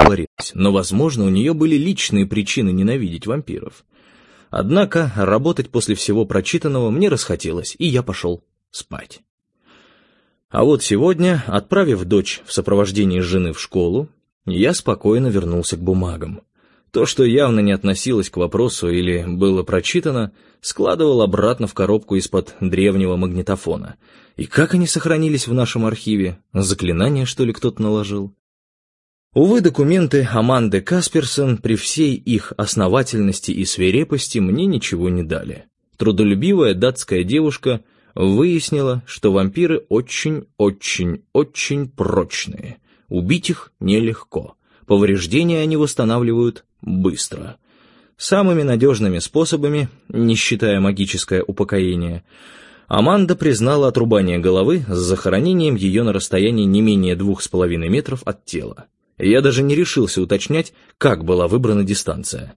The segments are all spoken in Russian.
говорилось, но, возможно, у нее были личные причины ненавидеть вампиров. Однако работать после всего прочитанного мне расхотелось, и я пошел спать. А вот сегодня, отправив дочь в сопровождении жены в школу, я спокойно вернулся к бумагам. То, что явно не относилось к вопросу или было прочитано, складывал обратно в коробку из-под древнего магнитофона. И как они сохранились в нашем архиве? Заклинание, что ли, кто-то наложил? Увы, документы Аманды Касперсон при всей их основательности и свирепости мне ничего не дали. Трудолюбивая датская девушка выяснила, что вампиры очень-очень-очень прочные. Убить их нелегко. Повреждения они восстанавливают быстро. Самыми надежными способами, не считая магическое упокоение, Аманда признала отрубание головы с захоронением ее на расстоянии не менее 2,5 метров от тела. Я даже не решился уточнять, как была выбрана дистанция.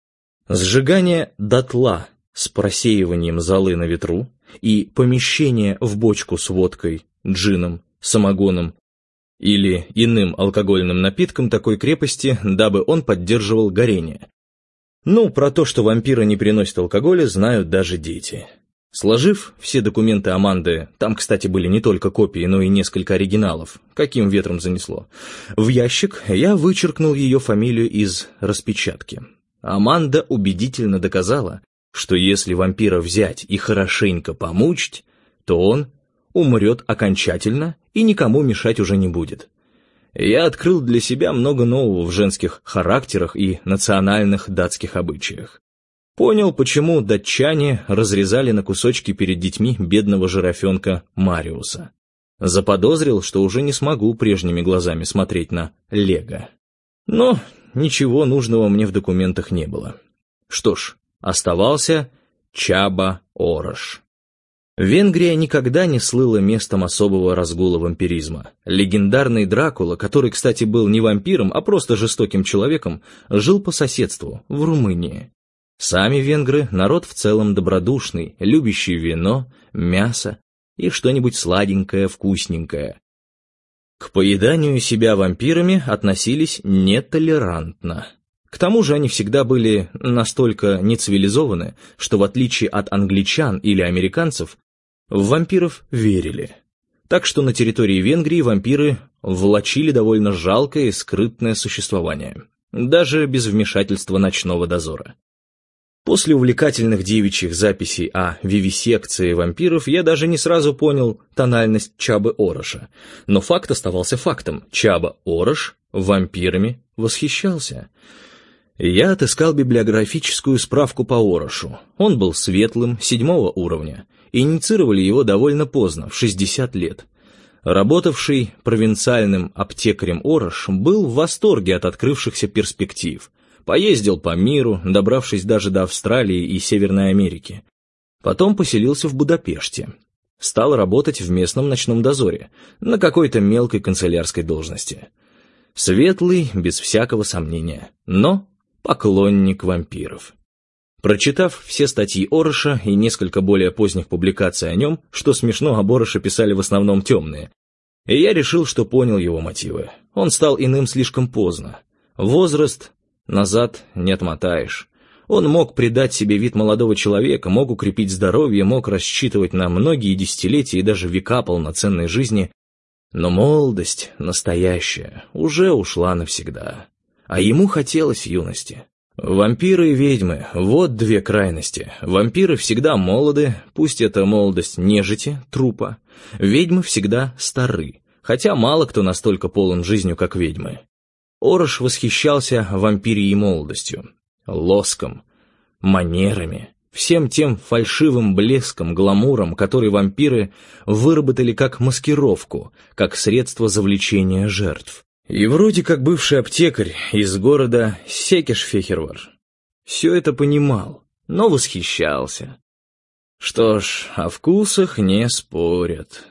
Сжигание дотла с просеиванием золы на ветру и помещение в бочку с водкой, джином, самогоном или иным алкогольным напитком такой крепости, дабы он поддерживал горение. Ну, про то, что вампиры не переносят алкоголя, знают даже дети. Сложив все документы Аманды, там, кстати, были не только копии, но и несколько оригиналов, каким ветром занесло, в ящик, я вычеркнул ее фамилию из распечатки. Аманда убедительно доказала, что если вампира взять и хорошенько помучить, то он умрет окончательно и никому мешать уже не будет. Я открыл для себя много нового в женских характерах и национальных датских обычаях. Понял, почему датчане разрезали на кусочки перед детьми бедного жирафенка Мариуса. Заподозрил, что уже не смогу прежними глазами смотреть на Лего. Но ничего нужного мне в документах не было. Что ж, оставался Чаба Орош. Венгрия никогда не слыла местом особого разгула вампиризма. Легендарный Дракула, который, кстати, был не вампиром, а просто жестоким человеком, жил по соседству, в Румынии. Сами венгры — народ в целом добродушный, любящий вино, мясо и что-нибудь сладенькое, вкусненькое. К поеданию себя вампирами относились нетолерантно. К тому же они всегда были настолько нецивилизованы, что в отличие от англичан или американцев, в вампиров верили. Так что на территории Венгрии вампиры влачили довольно жалкое и скрытное существование, даже без вмешательства ночного дозора. После увлекательных девичьих записей о вивисекции вампиров я даже не сразу понял тональность Чабы Ороша. Но факт оставался фактом. Чаба Орош вампирами восхищался. Я отыскал библиографическую справку по Орошу. Он был светлым, 7-го уровня. Инициировали его довольно поздно, в 60 лет. Работавший провинциальным аптекарем Орош был в восторге от открывшихся перспектив. Поездил по миру, добравшись даже до Австралии и Северной Америки. Потом поселился в Будапеште. Стал работать в местном ночном дозоре, на какой-то мелкой канцелярской должности. Светлый, без всякого сомнения, но поклонник вампиров. Прочитав все статьи Ороша и несколько более поздних публикаций о нем, что смешно, об Ороше писали в основном темные, и я решил, что понял его мотивы. Он стал иным слишком поздно. Возраст назад не отмотаешь. Он мог придать себе вид молодого человека, мог укрепить здоровье, мог рассчитывать на многие десятилетия и даже века полноценной жизни, но молодость настоящая уже ушла навсегда. А ему хотелось юности. Вампиры и ведьмы — вот две крайности. Вампиры всегда молоды, пусть это молодость нежити, трупа. Ведьмы всегда стары, хотя мало кто настолько полон жизнью, как ведьмы. Орош восхищался вампирией молодостью, лоском, манерами, всем тем фальшивым блеском, гламуром, который вампиры выработали как маскировку, как средство завлечения жертв. И вроде как бывший аптекарь из города Секеш-Фехервар все это понимал, но восхищался. Что ж, о вкусах не спорят.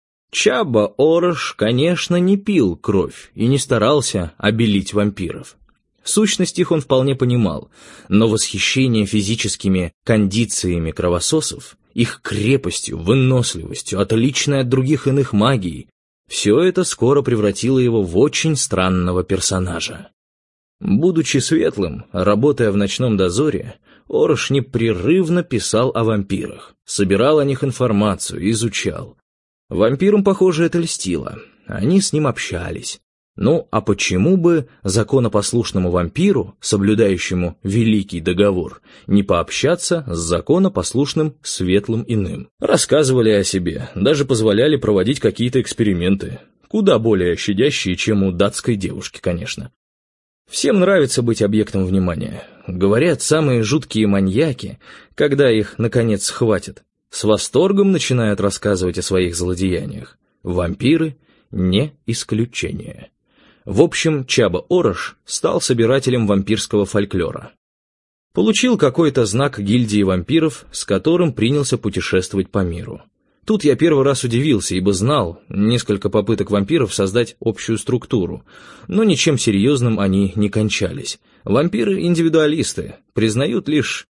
Чаба Орош, конечно, не пил кровь и не старался обелить вампиров. Сущность их он вполне понимал, но восхищение физическими кондициями кровососов, их крепостью, выносливостью, отличной от других иных магий, все это скоро превратило его в очень странного персонажа. Будучи светлым, работая в ночном дозоре, Орош непрерывно писал о вампирах, собирал о них информацию, изучал. Вампирам, похоже, это льстило. Они с ним общались. Ну, а почему бы законопослушному вампиру, соблюдающему Великий Договор, не пообщаться с законопослушным светлым иным? Рассказывали о себе, даже позволяли проводить какие-то эксперименты, куда более щадящие, чем у датской девушки, конечно. Всем нравится быть объектом внимания. Говорят, самые жуткие маньяки, когда их, наконец, схватят, с восторгом начинают рассказывать о своих злодеяниях. Вампиры — не исключение. В общем, Чаба Орош стал собирателем вампирского фольклора. Получил какой-то знак гильдии вампиров, с которым принялся путешествовать по миру. Тут я первый раз удивился, ибо знал несколько попыток вампиров создать общую структуру, но ничем серьезным они не кончались. Вампиры-индивидуалисты признают лишь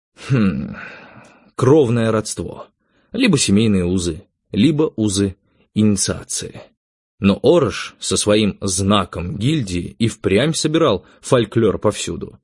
кровное родство, либо семейные узы, либо узы инициации. Но Орош со своим знаком гильдии и впрямь собирал фольклор повсюду.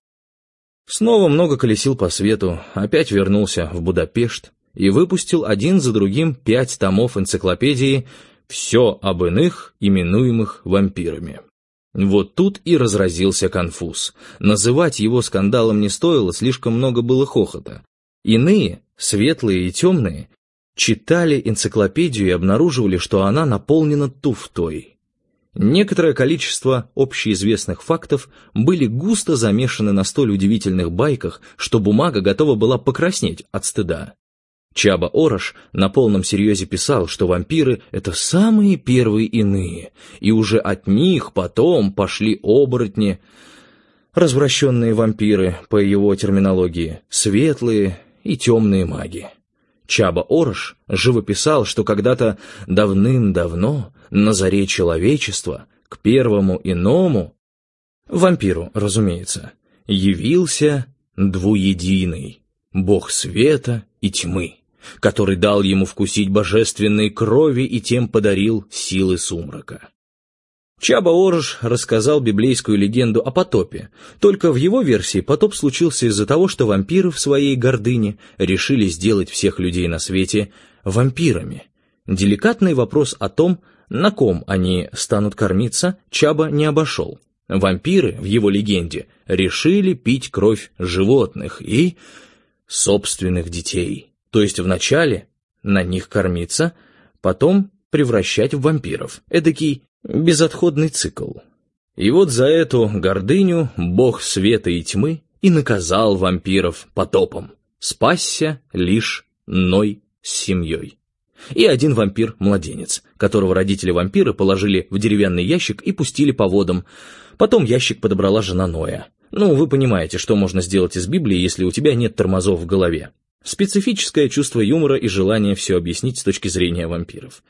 Снова много колесил по свету, опять вернулся в Будапешт и выпустил один за другим 5 томов энциклопедии «Все об иных, именуемых вампирами». Вот тут и разразился конфуз. Называть его скандалом не стоило, слишком много было хохота. Иные, светлые и темные, читали энциклопедию и обнаруживали, что она наполнена туфтой. Некоторое количество общеизвестных фактов были густо замешаны на столь удивительных байках, что бумага готова была покраснеть от стыда. Чаба Орош на полном серьезе писал, что вампиры — это самые первые иные, и уже от них потом пошли оборотни, развращенные вампиры, по его терминологии, светлые и темные маги. Чаба Орош живописал, что когда-то давным-давно, на заре человечества, к первому иному, вампиру, разумеется, явился двуединый, бог света и тьмы, который дал ему вкусить божественной крови и тем подарил силы сумрака. Чаба Орош рассказал библейскую легенду о потопе, только в его версии потоп случился из-за того, что вампиры в своей гордыне решили сделать всех людей на свете вампирами. Деликатный вопрос о том, на ком они станут кормиться, Чаба не обошел. Вампиры в его легенде решили пить кровь животных и собственных детей. То есть вначале на них кормиться, потом превращать в вампиров. Эдакий безотходный цикл. И вот за эту гордыню бог света и тьмы и наказал вампиров потопом. Спасся лишь Ной с семьей. И один вампир-младенец, которого родители-вампиры положили в деревянный ящик и пустили по водам. Потом ящик подобрала жена Ноя. Ну, вы понимаете, что можно сделать из Библии, если у тебя нет тормозов в голове. Специфическое чувство юмора и желание все объяснить с точки зрения вампиров.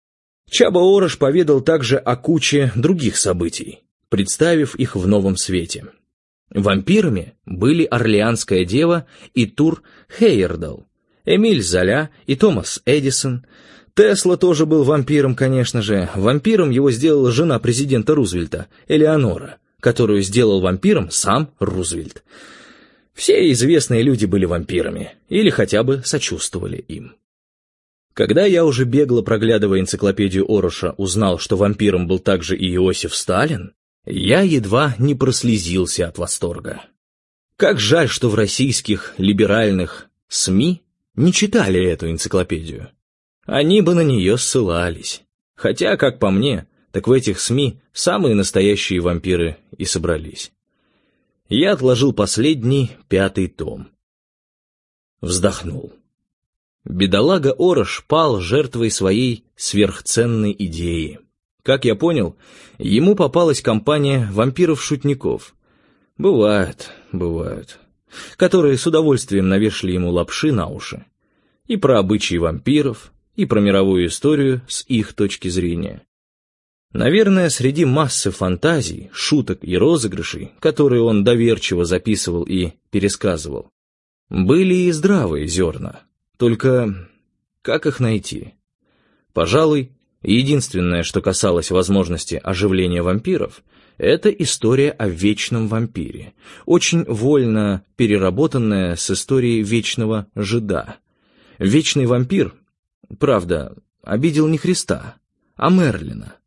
Чаба Орош поведал также о куче других событий, представив их в новом свете. Вампирами были Орлеанская дева и Тур Хейердал, Эмиль Золя и Томас Эдисон. Тесла тоже был вампиром, конечно же. Вампиром его сделала жена президента Рузвельта, Элеонора, которую сделал вампиром сам Рузвельт. Все известные люди были вампирами, или хотя бы сочувствовали им. Когда я уже бегло проглядывая энциклопедию Ороша узнал, что вампиром был также и Иосиф Сталин, я едва не прослезился от восторга. Как жаль, что в российских либеральных СМИ не читали эту энциклопедию. Они бы на нее ссылались. Хотя, как по мне, так в этих СМИ самые настоящие вампиры и собрались. Я отложил последний, 5-й том. Вздохнул. Бедолага Орош пал жертвой своей сверхценной идеи. Как я понял, ему попалась компания вампиров-шутников. Бывают, которые с удовольствием навешали ему лапши на уши. И про обычаи вампиров, и про мировую историю с их точки зрения. Наверное, среди массы фантазий, шуток и розыгрышей, которые он доверчиво записывал и пересказывал, были и здравые зерна. Только как их найти? Пожалуй, единственное, что касалось возможности оживления вампиров, Это история о вечном вампире, очень вольно переработанная с историей вечного жида. Вечный вампир, правда, обидел не Христа, а Мерлина.